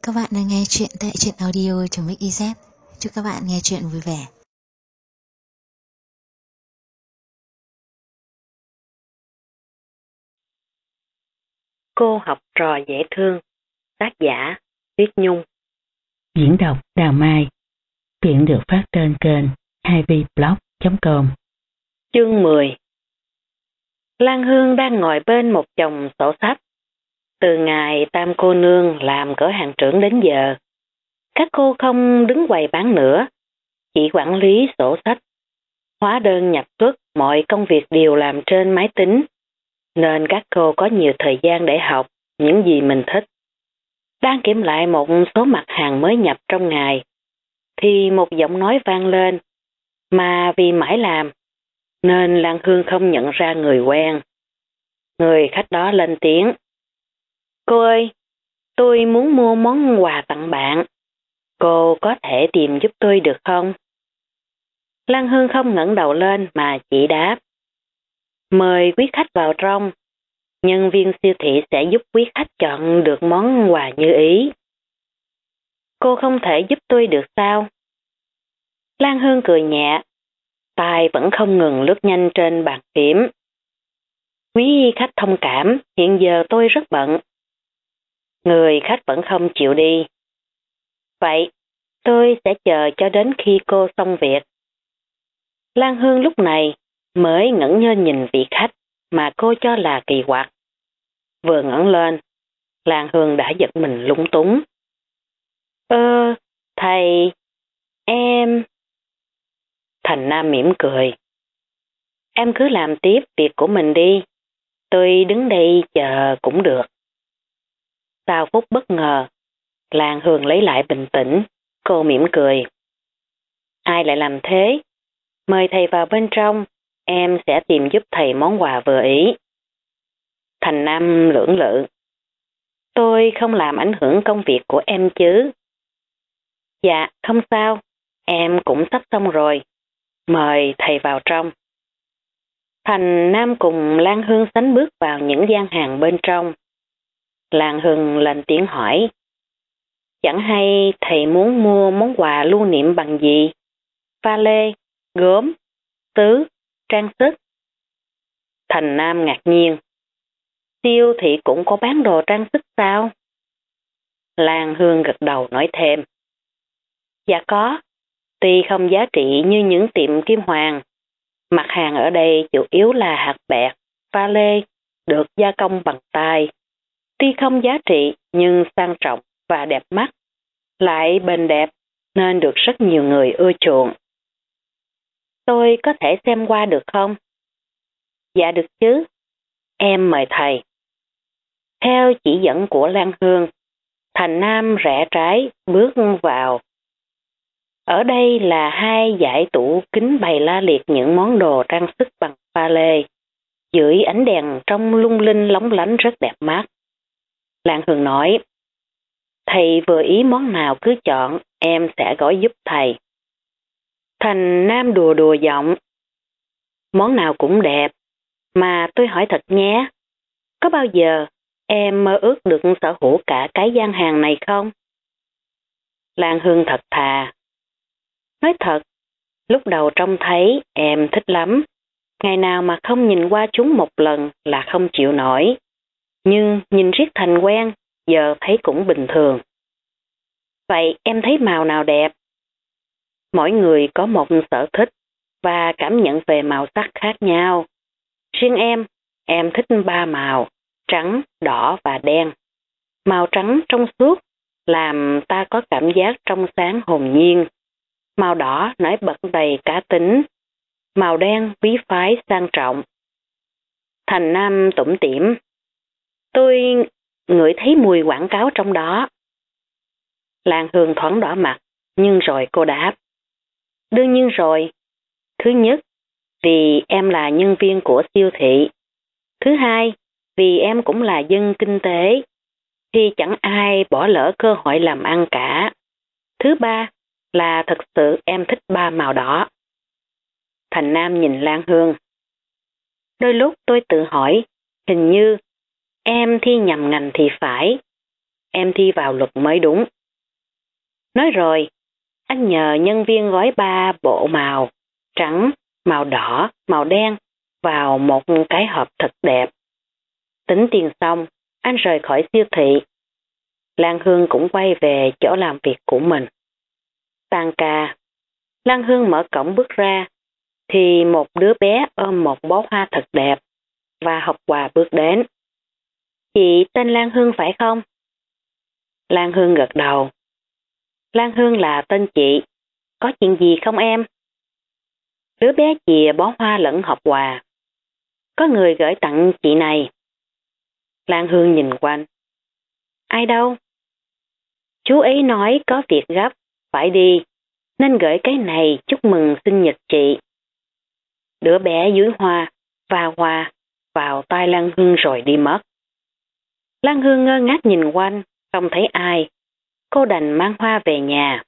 các bạn đang nghe chuyện tại truyện audio.mix.iz. Chúc các bạn nghe chuyện vui vẻ. Cô học trò dễ thương. Tác giả Tuyết Nhung. Diễn đọc Đào Mai. Truyện được phát trên kênh 2vblog.com. Chương 10. Lan Hương đang ngồi bên một chồng sổ sách. Từ ngày Tam cô nương làm cửa hàng trưởng đến giờ, các cô không đứng quầy bán nữa, chỉ quản lý sổ sách. Hóa đơn nhập xuất, mọi công việc đều làm trên máy tính, nên các cô có nhiều thời gian để học những gì mình thích. Đang kiểm lại một số mặt hàng mới nhập trong ngày, thì một giọng nói vang lên, mà vì mãi làm, nên Lan Hương không nhận ra người quen. Người khách đó lên tiếng. Cô ơi, tôi muốn mua món quà tặng bạn. Cô có thể tìm giúp tôi được không? Lan Hương không ngẩng đầu lên mà chỉ đáp. Mời quý khách vào trong. Nhân viên siêu thị sẽ giúp quý khách chọn được món quà như ý. Cô không thể giúp tôi được sao? Lan Hương cười nhẹ, tay vẫn không ngừng lướt nhanh trên bàn phím. Quý khách thông cảm, hiện giờ tôi rất bận. Người khách vẫn không chịu đi. Vậy, tôi sẽ chờ cho đến khi cô xong việc. Lan Hương lúc này mới ngẩng lên nhìn vị khách mà cô cho là kỳ quặc. Vừa ngẩng lên, Lan Hương đã giật mình lúng túng. Thầy, em... Thành Nam mỉm cười. Em cứ làm tiếp việc của mình đi. Tôi đứng đây chờ cũng được. Sau phút bất ngờ, Lan Hương lấy lại bình tĩnh, cô mỉm cười. Ai lại làm thế? Mời thầy vào bên trong, em sẽ tìm giúp thầy món quà vừa ý. Thành Nam lưỡng lự. Tôi không làm ảnh hưởng công việc của em chứ. Dạ, không sao, em cũng sắp xong rồi. Mời thầy vào trong. Thành Nam cùng Lan Hương sánh bước vào những gian hàng bên trong. Lan Hương lên tiếng hỏi. Chẳng hay thầy muốn mua món quà lưu niệm bằng gì? Pha lê, gốm, tứ, trang sức. Thành Nam ngạc nhiên. Siêu thị cũng có bán đồ trang sức sao? Lan Hương gật đầu nói thêm. Dạ có, tuy không giá trị như những tiệm kim hoàng. Mặt hàng ở đây chủ yếu là hạt bẹt, pha lê, được gia công bằng tay. Tuy không giá trị nhưng sang trọng và đẹp mắt, lại bền đẹp nên được rất nhiều người ưa chuộng. Tôi có thể xem qua được không? Dạ được chứ. Em mời thầy. Theo chỉ dẫn của Lan Hương, Thành Nam rẽ trái bước vào. Ở đây là hai dãy tủ kính bày la liệt những món đồ trang sức bằng pha lê. Dưới ánh đèn trong lung linh lóng lánh rất đẹp mắt. Lan Hương nói, thầy vừa ý món nào cứ chọn, em sẽ gói giúp thầy. Thành Nam đùa đùa giọng, món nào cũng đẹp, mà tôi hỏi thật nhé, có bao giờ em mơ ước được sở hữu cả cái gian hàng này không? Lan Hương thật thà. Nói thật, lúc đầu trông thấy em thích lắm. Ngày nào mà không nhìn qua chúng một lần là không chịu nổi. Nhưng nhìn riết thành quen, giờ thấy cũng bình thường. Vậy em thấy màu nào đẹp? Mỗi người có một sở thích và cảm nhận về màu sắc khác nhau. Riêng em thích 3 màu, trắng, đỏ và đen. Màu trắng trong suốt làm ta có cảm giác trong sáng hồn nhiên. Màu đỏ nổi bật đầy cá tính. Màu đen quý phái sang trọng. Thành Nam tủm tỉm. Tôi ngửi thấy mùi quảng cáo trong đó. Lan Hương thoáng đỏ mặt, nhưng rồi cô đáp. Đương nhiên rồi. Thứ nhất, vì em là nhân viên của siêu thị. Thứ hai, vì em cũng là dân kinh tế, thì chẳng ai bỏ lỡ cơ hội làm ăn cả. Thứ ba, là thật sự em thích 3 màu đỏ. Thành Nam nhìn Lan Hương. Đôi lúc tôi tự hỏi, hình như em thi nhầm ngành thì phải. Em thi vào luật mới đúng, Nói rồi, anh nhờ nhân viên gói 3 bộ màu, trắng, màu đỏ, màu đen vào một cái hộp thật đẹp. Tính tiền xong, anh rời khỏi siêu thị. Lan Hương cũng quay về chỗ làm việc của mình. Tan ca, Lan Hương mở cổng bước ra, thì một đứa bé ôm một bó hoa thật đẹp và hộp quà bước đến. Chị tên Lan Hương phải không? Lan Hương gật đầu. Lan Hương là tên chị, có chuyện gì không em? Đứa bé chìa bó hoa lẫn hộp quà. Có người gửi tặng chị này. Lan Hương nhìn quanh. Ai đâu? Chú ấy nói có việc gấp, phải đi, nên gửi cái này chúc mừng sinh nhật chị. Đứa bé dưới hoa và hoa vào tay Lan Hương rồi đi mất. Lan Hương ngơ ngác nhìn quanh, không thấy ai. Cô đành mang hoa về nhà.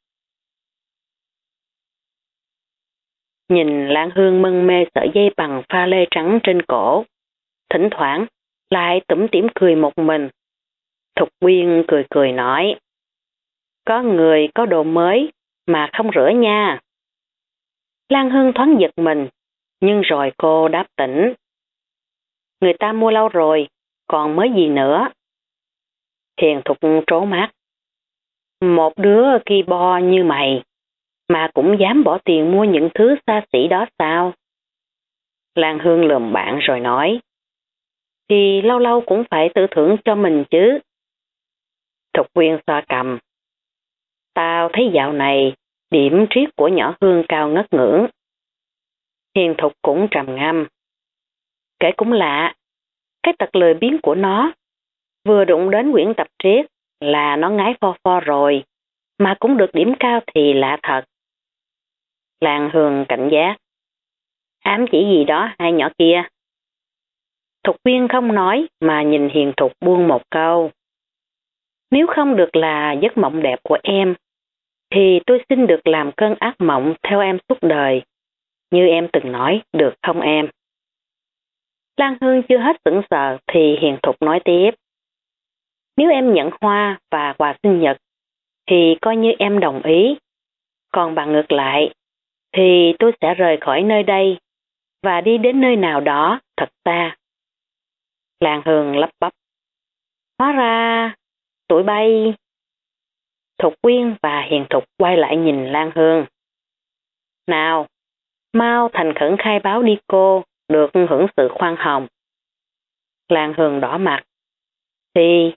Nhìn Lan Hương mân mê sợi dây bằng pha lê trắng trên cổ. Thỉnh thoảng lại tủm tỉm cười một mình. Thục Quyên cười cười nói. Có người có đồ mới mà không rửa nha. Lan Hương thoáng giật mình, nhưng rồi cô đáp tỉnh. Người ta mua lâu rồi, còn mới gì nữa. Hiền Thục trố mắt. Một đứa ki bo như mày, mà cũng dám bỏ tiền mua những thứ xa xỉ đó sao? Lan Hương lườm bạn rồi nói. Thì lâu lâu cũng phải tự thưởng cho mình chứ. Thục Quyên xoa cầm. Tao thấy dạo này điểm triết của nhỏ Hương cao ngất ngưỡng. Hiền Thục cũng trầm ngâm. Kể cũng lạ, cái tật lười biếng của nó, vừa đụng đến quyển tập triết là nó ngái pho pho rồi, mà cũng được điểm cao thì lạ thật. Lan Hương cảnh giác. Ám chỉ gì đó hai nhỏ kia. Thục Quyên không nói mà nhìn Hiền Thục buông một câu. Nếu không được là giấc mộng đẹp của em, thì tôi xin được làm cơn ác mộng theo em suốt đời. Như em từng nói, được không em? Lan Hương chưa hết sững sờ thì Hiền Thục nói tiếp. Nếu em nhận hoa và quà sinh nhật, thì coi như em đồng ý. Còn bằng ngược lại, thì tôi sẽ rời khỏi nơi đây và đi đến nơi nào đó thật xa. Lan Hương lắp bắp. Hóa ra, tụi bay. Thục Quyên và Hiền Thục quay lại nhìn Lan Hương. Nào, mau thành khẩn khai báo đi cô, được hưởng sự khoan hồng. Lan Hương đỏ mặt. Thì,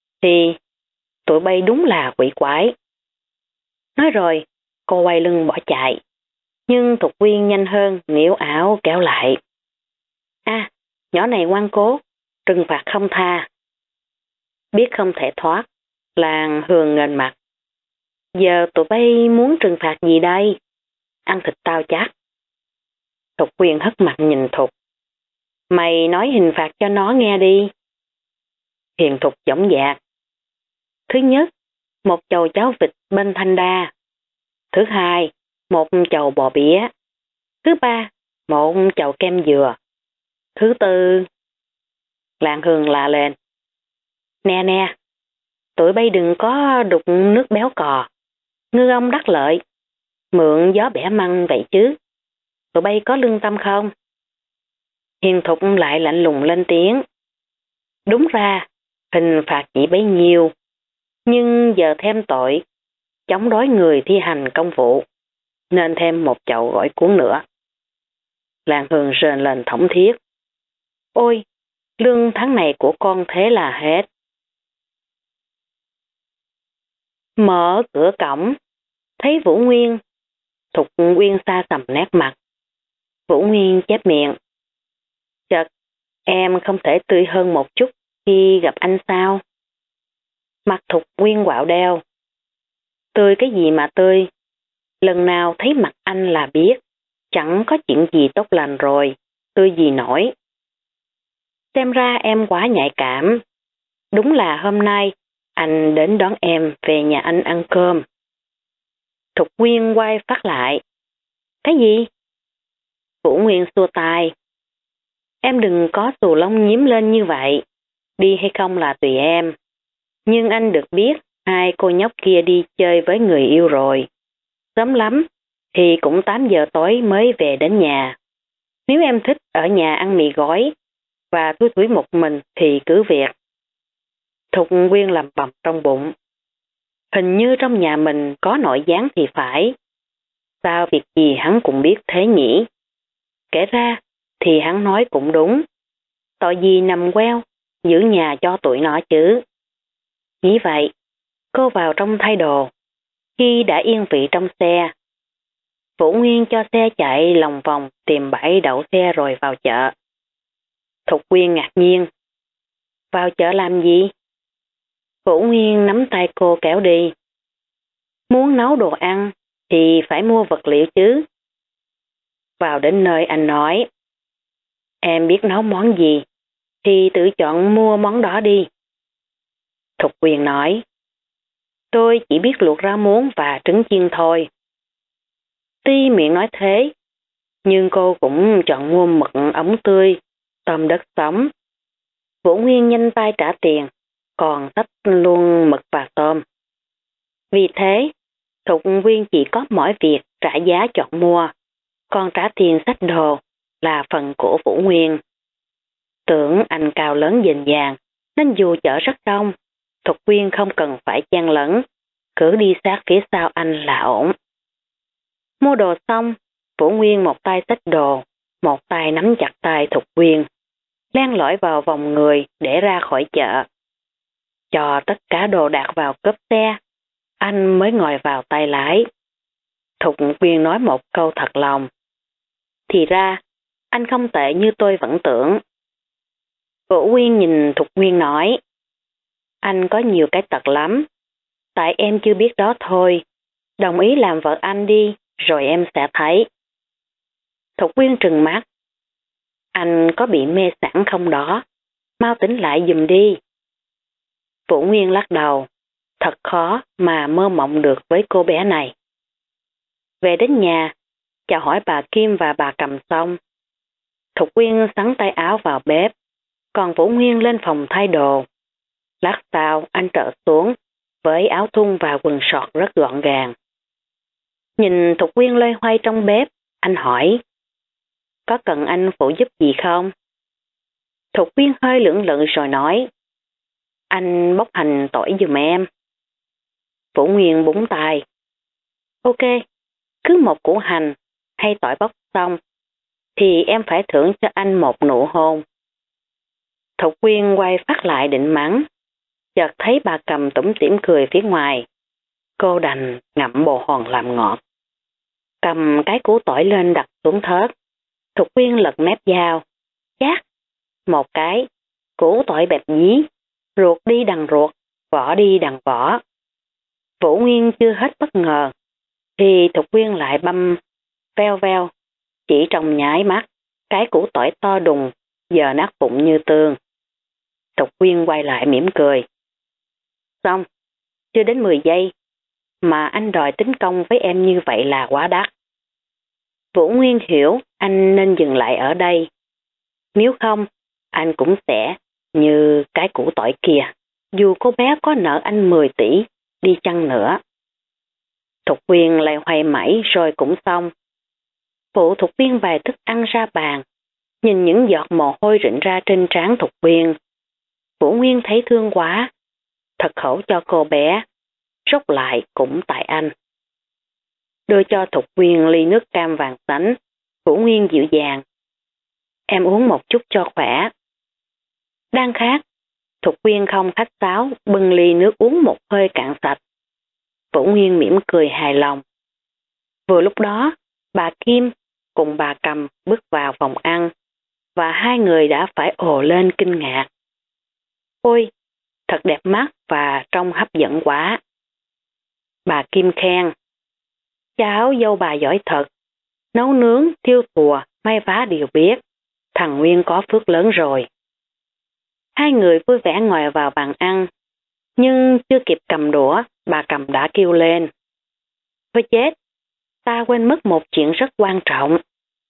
tụi bay đúng là quỷ quái. Nói rồi, cô quay lưng bỏ chạy. Nhưng Thục Quyên nhanh hơn, níu áo kéo lại. À, nhỏ này ngoan cố, trừng phạt không tha. Biết không thể thoát, Lan Hương nghênh mặt. Giờ tụi bay muốn trừng phạt gì đây? Ăn thịt tao chắc. Thục Quyên hất mặt nhìn Thục. Mày nói hình phạt cho nó nghe đi. Hiền Thục dõng dạc. Thứ nhất, một chầu cháo vịt bên Thanh Đa. Thứ hai, một chầu bò bía. Thứ ba, một chầu kem dừa. Thứ tư... Lan Hương la lên. Nè, tụi bay đừng có đục nước béo cò. Ngư ông đắc lợi. Mượn gió bẻ măng vậy chứ. Tụi bay có lương tâm không? Hiền Thục lại lạnh lùng lên tiếng. Đúng ra, hình phạt chỉ bấy nhiêu. Nhưng giờ thêm tội, chống đối người thi hành công vụ, nên thêm một chậu gỏi cuốn nữa. Lan Hương rên lên thổng thiết. Ôi, lương tháng này của con thế là hết. Mở cửa cổng, thấy Vũ Nguyên. Thục Quyên xa sầm nét mặt. Vũ Nguyên chép miệng. Chật, em không thể tươi hơn một chút khi gặp anh sao? Mặt Thục Quyên quạo đeo. Tươi cái gì mà tươi? Lần nào thấy mặt anh là biết, chẳng có chuyện gì tốt lành rồi, tươi gì nổi. Xem ra em quá nhạy cảm. Đúng là hôm nay anh đến đón em về nhà anh ăn cơm. Thục Quyên quay phát lại. Cái gì? Vũ Nguyên xua tay. Em đừng có xù lông nhím lên như vậy. Đi hay không là tùy em. Nhưng anh được biết hai cô nhóc kia đi chơi với người yêu rồi. Sớm lắm thì cũng 8 giờ tối mới về đến nhà. Nếu em thích ở nhà ăn mì gói và thui thủi một mình thì cứ việc. Thục Quyên lẩm bẩm trong bụng. Hình như trong nhà mình có nội gián thì phải. Sao việc gì hắn cũng biết thế nhỉ? Kể ra thì hắn nói cũng đúng. Tội gì nằm queo, giữ nhà cho tụi nó chứ. Nghĩ vậy, cô vào trong thay đồ. Khi đã yên vị trong xe, Vũ Nguyên cho xe chạy lòng vòng tìm bãi đậu xe rồi vào chợ. Thục Quyên ngạc nhiên. Vào chợ làm gì? Vũ Nguyên nắm tay cô kéo đi. Muốn nấu đồ ăn thì phải mua vật liệu chứ. Vào đến nơi anh nói. Em biết nấu món gì thì tự chọn mua món đó đi. Thục Quyên nói. Tôi chỉ biết luộc rau muống và trứng chiên thôi. Tuy miệng nói thế, nhưng cô cũng chọn mua mực ống tươi, tôm đất sống. Vũ Nguyên nhanh tay trả tiền, còn xách luôn mực và tôm. Vì thế, Thục Quyên chỉ có mỗi việc trả giá chọn mua, còn trả tiền xách đồ là phần của Vũ Nguyên. Tưởng anh cao lớn dình dàng, nên dù chợ rất đông, Thục Quyên không cần phải chen lấn, cứ đi sát phía sau anh là ổn. Mua đồ xong, Vũ Nguyên một tay xách đồ, một tay nắm chặt tay Thục Quyên, len lỏi vào vòng người để ra khỏi chợ. Cho tất cả đồ đạc vào cốp xe, anh mới ngồi vào tay lái. Thục Quyên nói một câu thật lòng. Thì ra, anh không tệ như tôi vẫn tưởng. Vũ Nguyên nhìn Thục Quyên nói. Anh có nhiều cái tật lắm, tại em chưa biết đó thôi. Đồng ý làm vợ anh đi, rồi em sẽ thấy. Thục Quyên trừng mắt. Anh có bị mê sảng không đó? Mau tỉnh lại giùm đi. Vũ Nguyên lắc đầu. Thật khó mà mơ mộng được với cô bé này. Về đến nhà, chào hỏi bà Kim và bà Cầm xong. Thục Quyên sắn tay áo vào bếp, còn Vũ Nguyên lên phòng thay đồ. Lát sau anh trở xuống với áo thun và quần sọt rất gọn gàng. Nhìn Thục Quyên loay hoay trong bếp, anh hỏi. Có cần anh phụ giúp gì không? Thục Quyên hơi lưỡng lự rồi nói. Anh bóc hành tỏi giùm em. Vũ Nguyên búng tay. Ok, cứ một củ hành hay tỏi bóc xong, thì em phải thưởng cho anh một nụ hôn. Thục Quyên quay phát lại định mắng, chợt thấy bà Cầm tủm tỉm cười phía ngoài. Cô đành ngậm bồ hòn làm ngọt. Cầm cái củ tỏi lên đặt xuống thớt. Thục Quyên lật mép dao. Chát! Một cái, củ tỏi bẹp dí, ruột đi đằng ruột, vỏ đi đằng vỏ. Vũ Nguyên chưa hết bất ngờ, thì Thục Quyên lại băm veo veo. Chỉ trong nháy mắt, cái củ tỏi to đùng, giờ nát vụn như tương. Thục Quyên quay lại mỉm cười. Xong, chưa đến 10 giây, mà anh đòi tính công với em như vậy là quá đắt. Vũ Nguyên hiểu anh nên dừng lại ở đây. Nếu không, anh cũng sẽ như cái củ tỏi kia, dù cô bé có nợ anh 10 tỷ đi chăng nữa. Thục Quyên lại hoay mãi rồi cũng xong. Phụ Thục Quyên bày thức ăn ra bàn, nhìn những giọt mồ hôi rịn ra trên trán Thục Quyên. Vũ Nguyên thấy thương quá, thật khổ cho cô bé, rốt lại cũng tại anh. Đưa cho Thục Quyên ly nước cam vàng sánh, Vũ Nguyên dịu dàng. Em uống một chút cho khỏe. Đang khát, Thục Quyên không khách sáo bưng ly nước uống một hơi cạn sạch. Vũ Nguyên mỉm cười hài lòng. Vừa lúc đó, bà Kim cùng bà Cầm bước vào phòng ăn, và hai người đã phải ồ lên kinh ngạc. Ôi, thật đẹp mắt và trông hấp dẫn quá. Bà Kim khen. Cháu dâu bà giỏi thật, nấu nướng, thiêu thùa, may vá đều biết. Thằng Nguyên có phước lớn rồi. Hai người vui vẻ ngồi vào bàn ăn, nhưng chưa kịp cầm đũa, bà Cầm đã kêu lên. Thôi chết, ta quên mất một chuyện rất quan trọng.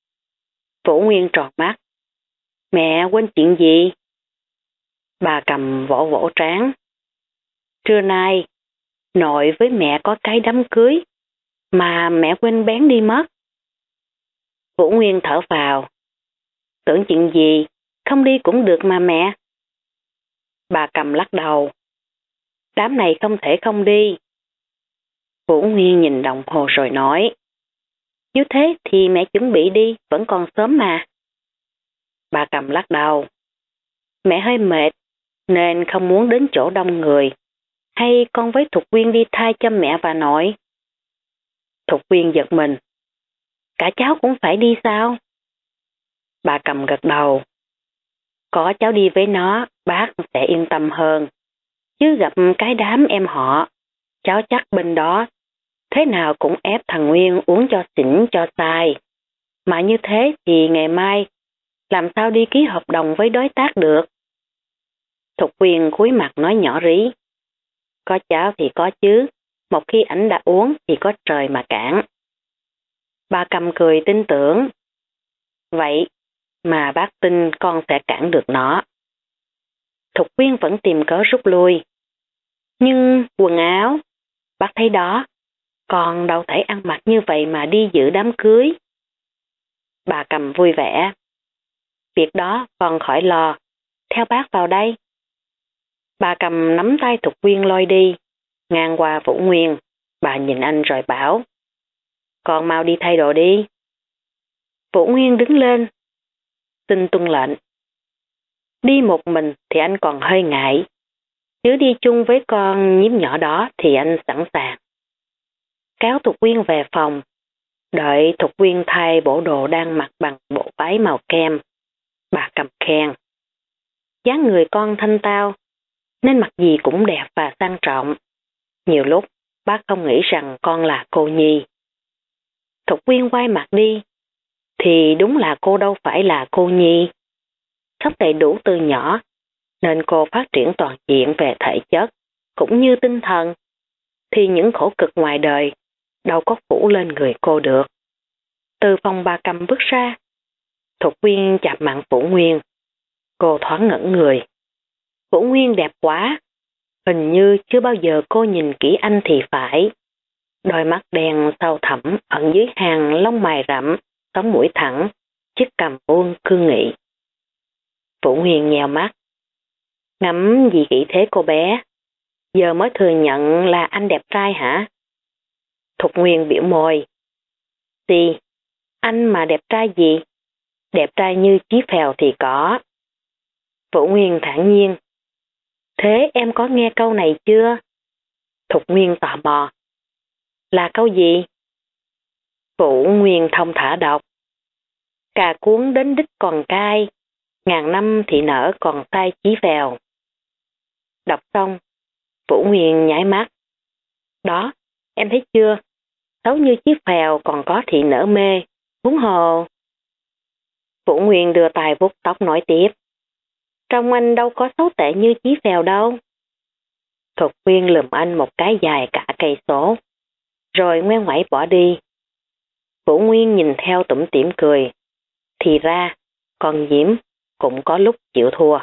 Vũ Nguyên tròn mắt. Mẹ quên chuyện gì? Bà Cầm vỗ vỗ trán. Trưa nay, Nội với mẹ có cái đám cưới, mà mẹ quên bén đi mất. Vũ Nguyên thở vào. Tưởng chuyện gì, không đi cũng được mà mẹ. Bà Cầm lắc đầu. Đám này không thể không đi. Vũ Nguyên nhìn đồng hồ rồi nói. Nếu thế thì mẹ chuẩn bị đi, vẫn còn sớm mà. Bà Cầm lắc đầu. Mẹ hơi mệt, nên không muốn đến chỗ đông người. Hay con với Thục Quyên đi thay cho mẹ và nội? Thục Quyên giật mình. Cả cháu cũng phải đi sao? Bà Cầm gật đầu. Có cháu đi với nó, bác sẽ yên tâm hơn. Chứ gặp cái đám em họ, cháu chắc bên đó, thế nào cũng ép thằng Nguyên uống cho xỉn cho sai. Mà như thế thì ngày mai, làm sao đi ký hợp đồng với đối tác được? Thục Quyên cúi mặt nói nhỏ rí. Có cháu thì có chứ, một khi ảnh đã uống thì có trời mà cản. Bà Cầm cười tin tưởng. Vậy mà bác tin con sẽ cản được nó. Thục Quyên vẫn tìm cớ rút lui. Nhưng quần áo, bác thấy đó, con đâu thể ăn mặc như vậy mà đi dự đám cưới. Bà Cầm vui vẻ. Việc đó con khỏi lo, theo bác vào đây. Bà Cầm nắm tay Thục Quyên lôi đi, ngang qua Vũ Nguyên, bà nhìn anh rồi bảo. Con mau đi thay đồ đi. Vũ Nguyên đứng lên. Xin tuân lệnh. Đi một mình thì anh còn hơi ngại, chứ đi chung với con nhím nhỏ đó thì anh sẵn sàng. Kéo Thục Quyên về phòng, đợi Thục Quyên thay bộ đồ đang mặc bằng bộ váy màu kem. Bà Cầm khen. Dáng người con thanh tao, nên mặc gì cũng đẹp và sang trọng. Nhiều lúc, bác không nghĩ rằng con là cô nhi. Thục Quyên quay mặt đi, thì đúng là cô đâu phải là cô nhi. Sắp đầy đủ từ nhỏ, nên cô phát triển toàn diện về thể chất, cũng như tinh thần. Thì những khổ cực ngoài đời, đâu có phủ lên người cô được. Từ phòng bà Cầm bước ra, Thục Quyên chạm mặt Vũ Nguyên. Cô thoáng ngẩn người. Vũ Nguyên đẹp quá. Hình như chưa bao giờ cô nhìn kỹ anh thì phải. Đôi mắt đen sâu thẳm ẩn dưới hàng lông mày rậm, sống mũi thẳng, chiếc cằm vuông cương nghị. Vũ Nguyên nhèo mắt. Ngắm gì kỹ thế cô bé? Giờ mới thừa nhận là anh đẹp trai hả? Thục Nguyên biểu môi. Gì? Anh mà đẹp trai gì? Đẹp trai như Chí Phèo thì có. Vũ Nguyên thản nhiên. Thế em có nghe câu này chưa? Thục Nguyên tò mò. Là câu gì? Vũ Nguyên thông thả đọc. Cà cuốn đến đích còn cay, ngàn năm thì nở còn sai Chí Phèo. Đọc xong, Vũ Nguyên nháy mắt. Đó, em thấy chưa? Xấu như Chí Phèo còn có thị nở mê, huống hồ. Vũ Nguyên đưa tay vuốt tóc nói tiếp. Trong anh đâu có xấu tệ như Chí Phèo đâu. Thục Quyên lườm anh một cái dài cả cây số, rồi ngoe ngoẩy bỏ đi. Vũ Nguyên nhìn theo tủm tỉm cười. Thì ra, con Diễm cũng có lúc chịu thua.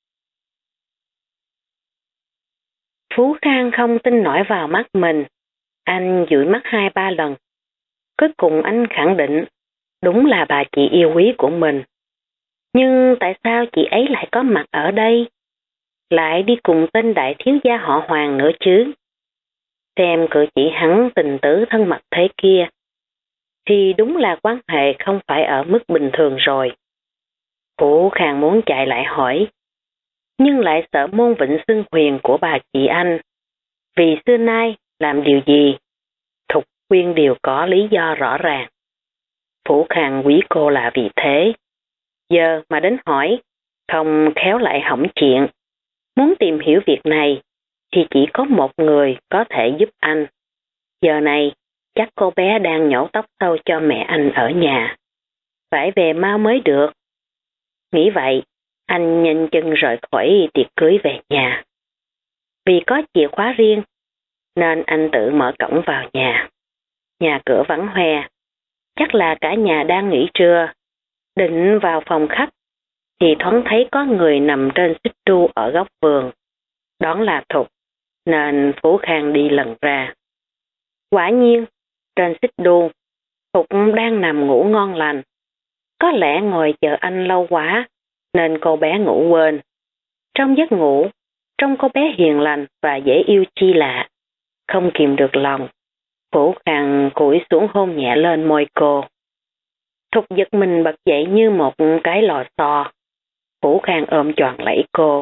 Phú Khang không tin nổi vào mắt mình. Anh dụi mắt 2-3 lần. Cuối cùng anh khẳng định, đúng là bà chị yêu quý của mình. Nhưng tại sao chị ấy lại có mặt ở đây? Lại đi cùng tên đại thiếu gia họ Hoàng nữa chứ? Xem cử chỉ hắn tình tứ thân mật thế kia, thì đúng là quan hệ không phải ở mức bình thường rồi. Phú Khang muốn chạy lại hỏi, nhưng lại sợ môn vịnh xưng huyền của bà chị anh. Vì xưa nay làm điều gì, Thục Quyên đều có lý do rõ ràng. Phú Khang quý cô là vì thế. Giờ mà đến hỏi, không khéo lại hỏng chuyện. Muốn tìm hiểu việc này, thì chỉ có một người có thể giúp anh. Giờ này, chắc cô bé đang nhổ tóc sâu cho mẹ anh ở nhà. Phải về mau mới được. Nghĩ vậy, anh nhanh chân rời khỏi tiệc cưới về nhà. Vì có chìa khóa riêng, nên anh tự mở cổng vào nhà. Nhà cửa vắng hoe, chắc là cả nhà đang nghỉ trưa. Định vào phòng khách, thì thoáng thấy có người nằm trên xích đu ở góc vườn. Đó là Thục, nên Phú Khang đi lần ra. Quả nhiên, trên xích đu, Thục đang nằm ngủ ngon lành. Có lẽ ngồi chờ anh lâu quá, nên cô bé ngủ quên. Trong giấc ngủ, trông cô bé hiền lành và dễ yêu chi lạ. Không kìm được lòng, Phú Khang cúi xuống hôn nhẹ lên môi cô. Thục giật mình bật dậy như một cái lò xo. Phú Khang ôm choàng lấy cô.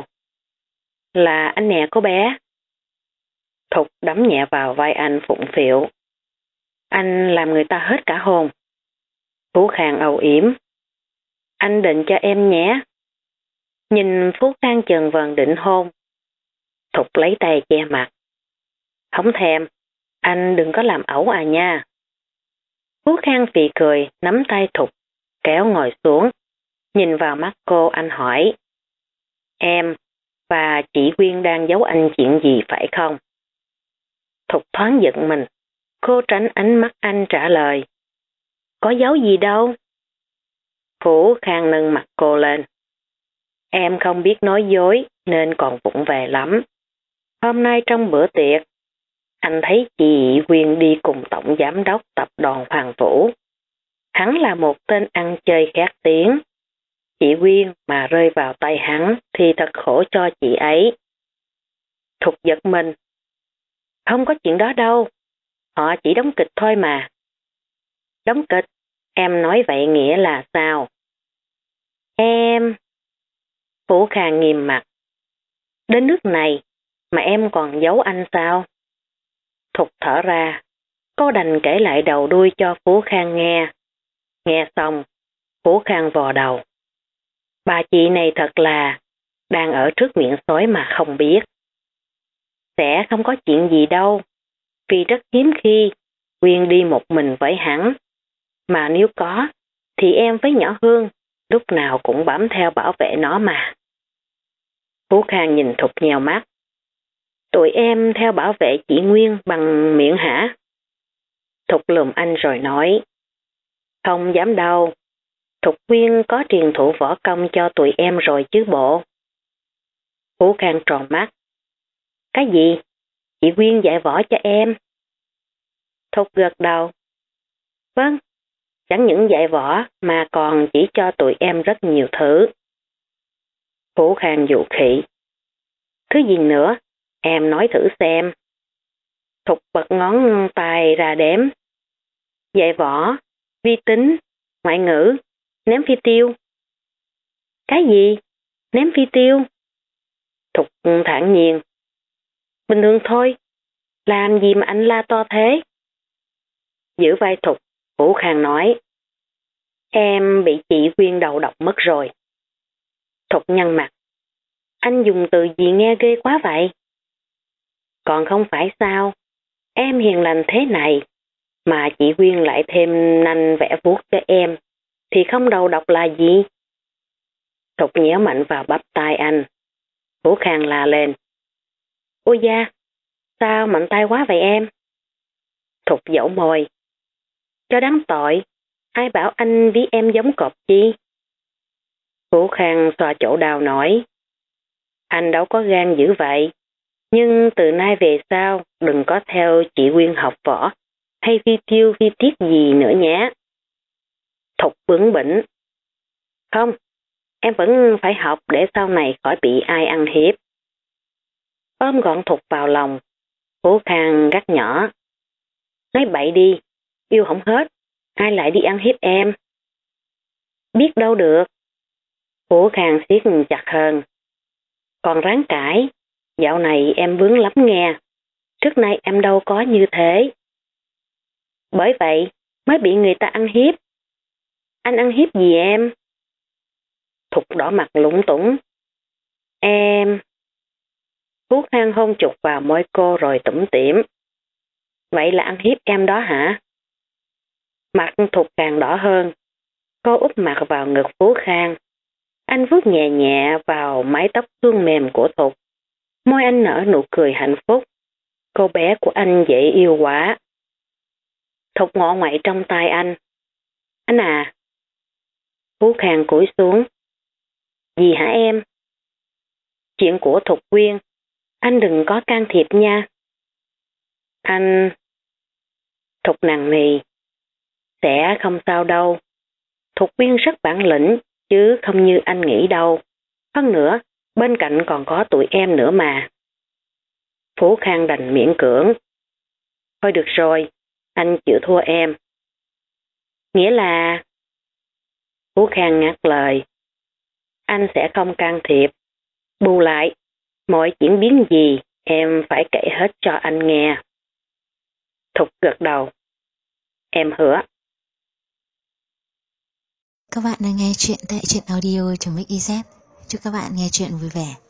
Là anh nè cô bé. Thục đấm nhẹ vào vai anh phụng phịu. Anh làm người ta hết cả hồn. Phú Khang âu yếm. Anh định cho em nhé. Nhìn Phú Khang chần vần định hôn. Thục lấy tay che mặt. Không thèm, anh đừng có làm ẩu à nha. Phú Khang phì cười, nắm tay Thục, kéo ngồi xuống. Nhìn vào mắt cô anh hỏi. Em và chị Quyên đang giấu anh chuyện gì phải không? Thục thoáng giận mình. Cô tránh ánh mắt anh trả lời. Có giấu gì đâu. Phú Khang nâng mặt cô lên. Em không biết nói dối nên còn vụng về lắm. Hôm nay trong bữa tiệc, anh thấy chị Quyên đi cùng tổng giám đốc tập đoàn Hoàng Vũ. Hắn là một tên ăn chơi khét tiếng. Chị Quyên mà rơi vào tay hắn thì thật khổ cho chị ấy. Thục giật mình. Không có chuyện đó đâu. Họ chỉ đóng kịch thôi mà. Đóng kịch? Em nói vậy nghĩa là sao? Em... Phú Khang nghiêm mặt. Đến nước này mà em còn giấu anh sao? Thục thở ra. Cô đành kể lại đầu đuôi cho Phú Khang nghe. Nghe xong, Phú Khang vò đầu. Bà chị này thật là đang ở trước miệng sói mà không biết. Sẽ không có chuyện gì đâu, vì rất hiếm khi Quyên đi một mình với hắn. Mà nếu có, thì em với nhỏ Hương lúc nào cũng bám theo bảo vệ nó mà. Phú Khang nhìn Thục nhèo mắt. Tụi em theo bảo vệ chị Nguyên bằng miệng hả? Thục lườm anh rồi nói. Không dám đâu. Thục Quyên có truyền thụ võ công cho tụi em rồi chứ bộ. Phú Khang tròn mắt. Cái gì? Chị Quyên dạy võ cho em? Thục gật đầu. Vâng, chẳng những dạy võ mà còn chỉ cho tụi em rất nhiều thứ. Phú Khang dụ khỉ. Thứ gì nữa? Em nói thử xem. Thục bật ngón tay ra đếm. Dạy võ, vi tính, ngoại ngữ, ném phi tiêu. Cái gì? Ném phi tiêu? Thục thản nhiên. Bình thường thôi. Làm gì mà anh la to thế? Giữ vai Thục, Phú Khang nói. Em bị chị Quyên đầu độc mất rồi. Thục nhăn mặt. Anh dùng từ gì nghe ghê quá vậy? Còn không phải sao? Em hiền lành thế này, mà chị Quyên lại thêm nanh vẽ vuốt cho em, thì không đầu độc là gì? Thục nhéo mạnh vào bắp tay anh. Phú Khang la lên. Ôi da, sao mạnh tay quá vậy em? Thục dẫu môi. Cho đáng tội, ai bảo anh với em giống cọp chi? Phú Khang xoa chỗ đau nói. Anh đâu có gan dữ vậy, nhưng từ nay về sau đừng có theo chị Quyên học võ hay phi tiêu phi tiết gì nữa nhé. Thục bướng bỉnh. Không, em vẫn phải học để sau này khỏi bị ai ăn hiếp. Ôm gọn Thục vào lòng, Phú Khang gắt nhỏ. Nói bậy đi, yêu không hết, ai lại đi ăn hiếp em? Biết đâu được. Phú Khang siết chặt hơn. Còn ráng cãi, dạo này em bướng lắm nghe. Trước nay em đâu có như thế. Bởi vậy mới bị người ta ăn hiếp. Anh ăn hiếp gì em? Thục đỏ mặt lúng túng. Em... Phú Khang hôn chụp vào môi cô rồi tủm tỉm. Vậy là ăn hiếp em đó hả? Mặt Thục càng đỏ hơn. Cô úp mặt vào ngực Phú Khang. Anh vuốt nhẹ nhẹ vào mái tóc suôn mềm của Thục. Môi anh nở nụ cười hạnh phúc. Cô bé của anh dễ yêu quá. Thục ngọ ngoại trong tay anh. Anh à. Phú Khang cúi xuống. Gì hả em? Chuyện của Thục Quyên. Anh đừng có can thiệp nha. Anh... Thục nằng nì. Sẽ không sao đâu. Thục Quyên rất bản lĩnh, chứ không như anh nghĩ đâu. Hơn nữa, bên cạnh còn có tụi em nữa mà. Phú Khang đành miễn cưỡng. Thôi được rồi, anh chịu thua em. Nghĩa là... Phú Khang ngắt lời. Anh sẽ không can thiệp. Bù lại, mọi diễn biến gì em phải kể hết cho anh nghe. Thục gật đầu. Em hứa. Các bạn đang nghe chuyện tại truyện audio.mix.iz. Chúc các bạn nghe chuyện vui vẻ.